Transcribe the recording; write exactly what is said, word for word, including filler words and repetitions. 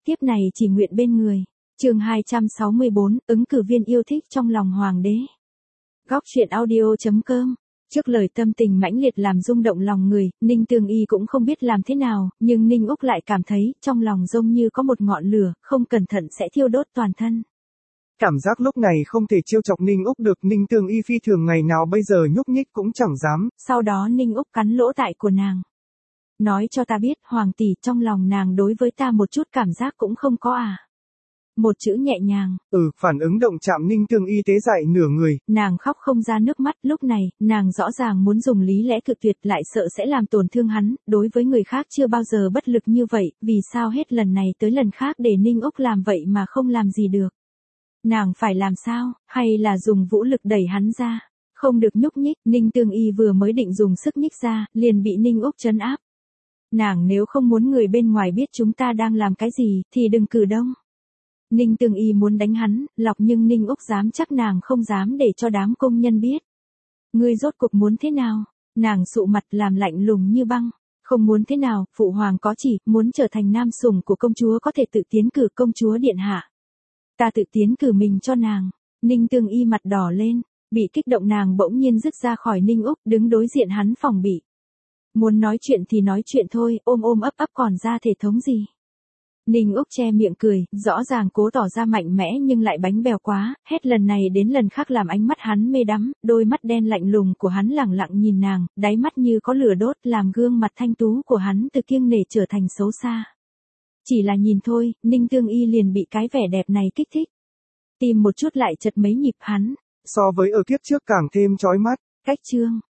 tiếp này chỉ nguyện bên người. Chương hai trăm sáu mươi bốn, ứng cử viên yêu thích trong lòng hoàng đế. Góc truyện audio chấm com. Trước lời tâm tình mãnh liệt làm rung động lòng người, Ninh Tương Y cũng không biết làm thế nào, nhưng Ninh Úc lại cảm thấy trong lòng giống như có một ngọn lửa, không cẩn thận sẽ thiêu đốt toàn thân. Cảm giác lúc này không thể trêu chọc Ninh Úc được, Ninh Tương Y phi thường ngày nào bây giờ nhúc nhích cũng chẳng dám. Sau đó Ninh Úc cắn lỗ tai của nàng. Nói cho ta biết, hoàng tỷ, trong lòng nàng đối với ta một chút cảm giác cũng không có à? Một chữ nhẹ nhàng. Ừ, phản ứng động chạm Ninh Tương Y tế dại nửa người. Nàng khóc không ra nước mắt, lúc này, nàng rõ ràng muốn dùng lý lẽ cự tuyệt lại sợ sẽ làm tổn thương hắn, đối với người khác chưa bao giờ bất lực như vậy, vì sao hết lần này tới lần khác để Ninh Úc làm vậy mà không làm gì được. Nàng phải làm sao, hay là dùng vũ lực đẩy hắn ra? Không được nhúc nhích, Ninh Tương Y vừa mới định dùng sức nhích ra, liền bị Ninh Úc trấn áp. Nàng nếu không muốn người bên ngoài biết chúng ta đang làm cái gì, thì đừng cử động. Ninh Tương Y muốn đánh hắn, lọc nhưng Ninh Úc dám chắc nàng không dám để cho đám công nhân biết. Ngươi rốt cuộc muốn thế nào? Nàng sụ mặt làm lạnh lùng như băng. Không muốn thế nào, phụ hoàng có chỉ, muốn trở thành nam sủng của công chúa có thể tự tiến cử công chúa điện hạ. Ta tự tiến cử mình cho nàng. Ninh Tương Y mặt đỏ lên, bị kích động nàng bỗng nhiên dứt ra khỏi Ninh Úc, đứng đối diện hắn phòng bị. Muốn nói chuyện thì nói chuyện thôi, ôm ôm ấp ấp còn ra thể thống gì. Ninh Úc che miệng cười, rõ ràng cố tỏ ra mạnh mẽ nhưng lại bánh bèo quá, hết lần này đến lần khác làm ánh mắt hắn mê đắm, đôi mắt đen lạnh lùng của hắn lẳng lặng nhìn nàng, đáy mắt như có lửa đốt làm gương mặt thanh tú của hắn từ kiêng nể trở thành xấu xa. Chỉ là nhìn thôi, Ninh Tương Y liền bị cái vẻ đẹp này kích thích. Tìm một chút lại chật mấy nhịp hắn. So với ở kiếp trước càng thêm chói mắt. Cách chương.